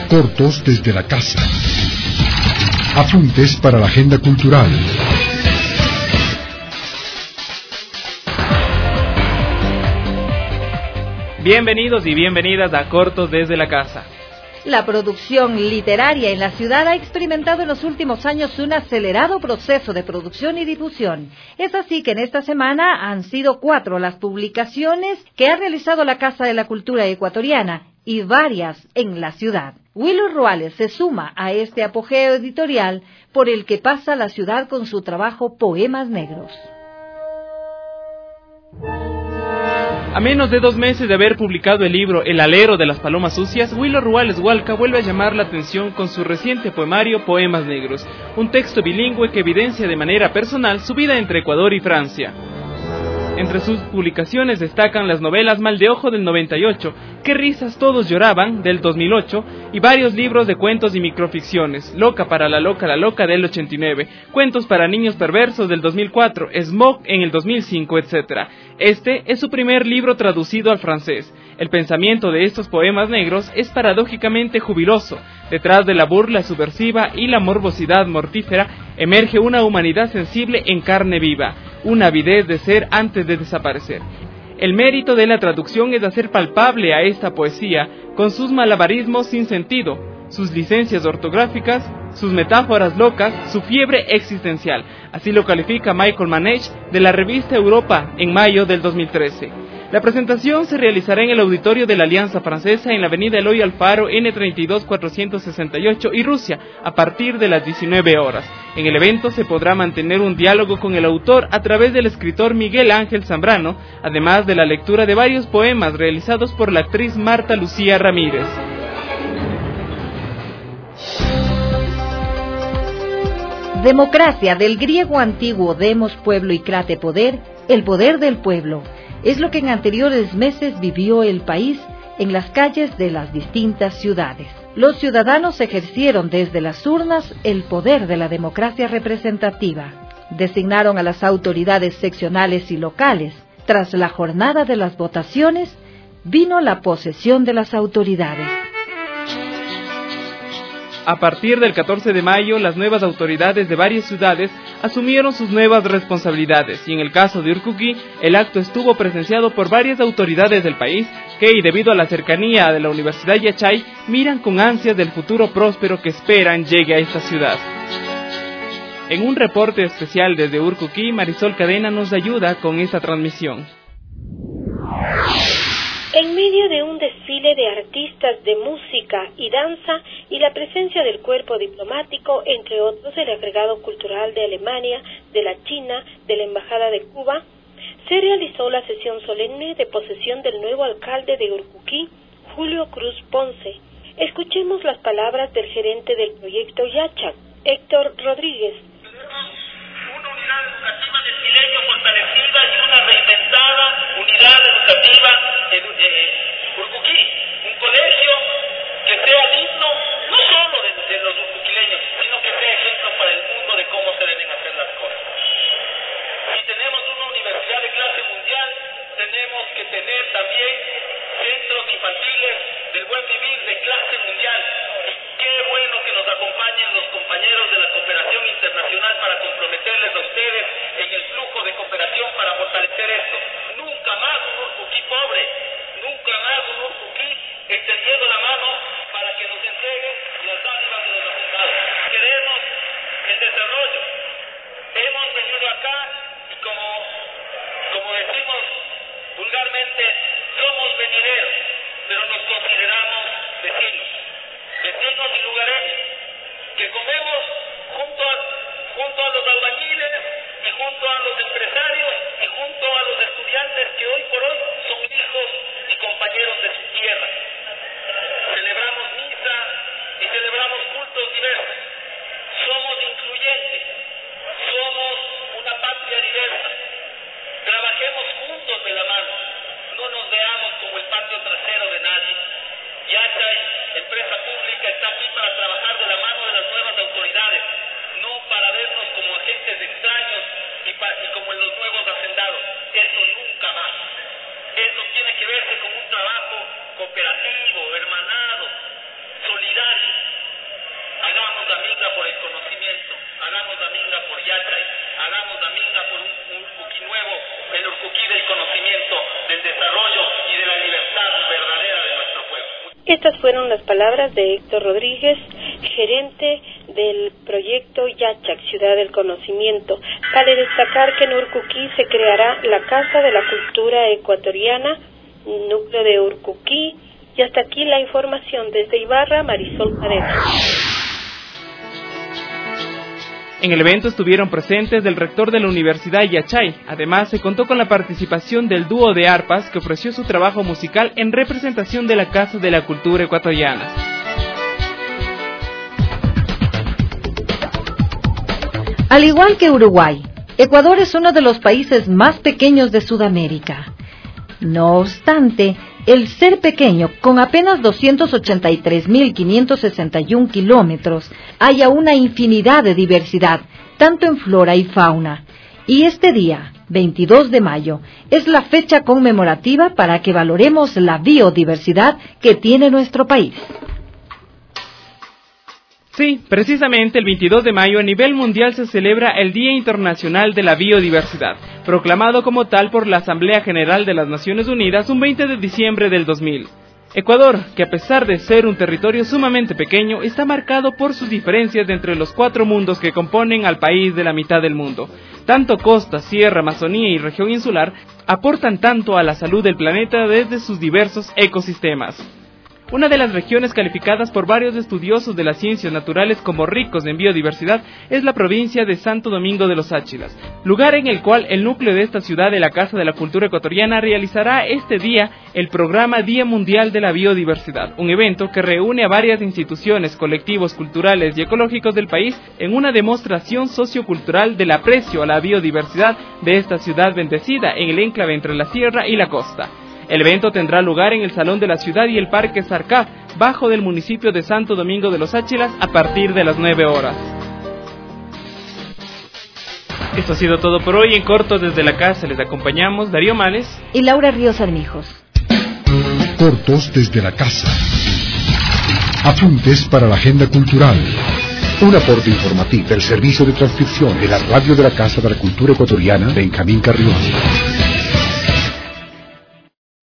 Cortos desde la casa. Apuntes para la agenda cultural. Bienvenidos y bienvenidas a Cortos desde la casa. La producción literaria en la ciudad ha experimentado en los últimos años un acelerado proceso de producción y difusión. Es así que en esta semana han sido 4 las publicaciones que ha realizado la Casa de la Cultura Ecuatoriana y varias en la ciudad. Willy Ruales se suma a este apogeo editorial por el que pasa la ciudad con su trabajo Poemas Negros. A menos de 2 meses de haber publicado el libro El alero de las palomas sucias, Willy Ruales Hualca vuelve a llamar la atención con su reciente poemario Poemas Negros, un texto bilingüe que evidencia de manera personal su vida entre Ecuador y Francia. Entre sus publicaciones destacan las novelas Mal de Ojo del 98, Qué risas todos lloraban del 2008 y varios libros de cuentos y microficciones, Loca para la loca del 89, Cuentos para niños perversos del 2004, Smog en el 2005, etc. Este es su primer libro traducido al francés. El pensamiento de estos poemas negros es paradójicamente jubiloso. Detrás de la burla subversiva y la morbosidad mortífera emerge una humanidad sensible en carne viva, una avidez de ser antes de desaparecer. El mérito de la traducción es hacer palpable a esta poesía con sus malabarismos sin sentido, sus licencias ortográficas, sus metáforas locas, su fiebre existencial. Así lo califica Michael Manech de la revista Europa en mayo del 2013. La presentación se realizará en el auditorio de la Alianza Francesa en la avenida Eloy Alfaro N32 468 y Rusia a partir de las 19 horas. En el evento se podrá mantener un diálogo con el autor a través del escritor Miguel Ángel Zambrano, además de la lectura de varios poemas realizados por la actriz Marta Lucía Ramírez. Democracia, del griego antiguo demos, pueblo, y crate, poder, el poder del pueblo. Es lo que en anteriores meses vivió el país en las calles de las distintas ciudades. Los ciudadanos ejercieron desde las urnas el poder de la democracia representativa. Designaron a las autoridades seccionales y locales. Tras la jornada de las votaciones, vino la posesión de las autoridades. A partir del 14 de mayo, las nuevas autoridades de varias ciudades asumieron sus nuevas responsabilidades y en el caso de Urcuquí, el acto estuvo presenciado por varias autoridades del país que, y debido a la cercanía de la Universidad Yachay, miran con ansias del futuro próspero que esperan llegue a esta ciudad. En un reporte especial desde Urcuquí, Marisol Cadena nos ayuda con esta transmisión. En medio de un desfile de artistas de música y danza y la presencia del cuerpo diplomático, entre otros el agregado cultural de Alemania, de la China, de la Embajada de Cuba, se realizó la sesión solemne de posesión del nuevo alcalde de Urcuquí, Julio Cruz Ponce. Escuchemos las palabras del gerente del proyecto Yachac, Héctor Rodríguez. Una unidad educativa del Silenio fortalecida y una reinventada unidad educativa Urcuquí, un colegio que sea digno no solo de los urcuquileños, sino que sea ejemplo para el mundo de cómo se deben hacer las cosas. Si tenemos una universidad de clase mundial, tenemos que tener también centros infantiles del buen vivir de clase mundial. Y qué bueno que nos acompañen los compañeros de la cooperación internacional para comprometerles a ustedes en el flujo de cooperación para fortalecer esto. Nunca más un Urcuquí pobre, nunca más un Urcuquí extendiendo la mano para que nos entreguen las dádivas de los hacendados. Queremos el desarrollo. Hemos venido acá y como decimos vulgarmente, somos venideros, pero nos consideramos vecinos y lugareños, que comemos junto a los albañiles y junto a los empresarios y junto a los estudiantes que hoy por hoy son hijos y compañeros de su tierra. Celebramos misa y celebramos cultos diversos. Somos incluyentes, somos una patria diversa. Trabajemos juntos de la mano, no nos veamos como el patio trasero de nadie. Yachay, empresa pública, está aquí para trabajar de la mano de las nuevas autoridades, no para vernos como agentes extraños y como en los nuevos hacendados. Eso nunca más. Eso tiene que verse con un trabajo cooperativo, hermanado, solidario. Estas fueron las palabras de Héctor Rodríguez, gerente del proyecto Yachac, Ciudad del Conocimiento. Vale destacar que en Urcuquí se creará la Casa de la Cultura Ecuatoriana, núcleo de Urcuquí. Y hasta aquí la información desde Ibarra, Marisol Cadena. En el evento estuvieron presentes del rector de la Universidad Yachay. Además, se contó con la participación del dúo de arpas que ofreció su trabajo musical en representación de la Casa de la Cultura Ecuatoriana. Al igual que Uruguay, Ecuador es uno de los países más pequeños de Sudamérica. No obstante, el ser pequeño, con apenas 283.561 kilómetros, haya una infinidad de diversidad, tanto en flora y fauna. Y este día, 22 de mayo, es la fecha conmemorativa para que valoremos la biodiversidad que tiene nuestro país. Sí, precisamente el 22 de mayo a nivel mundial se celebra el Día Internacional de la Biodiversidad, proclamado como tal por la Asamblea General de las Naciones Unidas un 20 de diciembre del 2000. Ecuador, que a pesar de ser un territorio sumamente pequeño, está marcado por sus diferencias entre los 4 mundos que componen al país de la mitad del mundo. Tanto costa, sierra, Amazonía y región insular aportan tanto a la salud del planeta desde sus diversos ecosistemas. Una de las regiones calificadas por varios estudiosos de las ciencias naturales como ricos en biodiversidad es la provincia de Santo Domingo de los Áchilas, lugar en el cual el núcleo de esta ciudad de la Casa de la Cultura Ecuatoriana realizará este día el programa Día Mundial de la Biodiversidad, un evento que reúne a varias instituciones, colectivos culturales y ecológicos del país en una demostración sociocultural del aprecio a la biodiversidad de esta ciudad bendecida en el enclave entre la sierra y la costa. El evento tendrá lugar en el Salón de la Ciudad y el Parque Sarcaf, bajo del municipio de Santo Domingo de los Áchilas, a partir de las 9 horas. Esto ha sido todo por hoy. En corto desde la casa les acompañamos Darío Males y Laura Ríos Armijos. Cortos desde la casa. Apuntes para la agenda cultural. Un aporte informativo del servicio de transcripción de la radio de la Casa de la Cultura Ecuatoriana, Benjamín Carrión.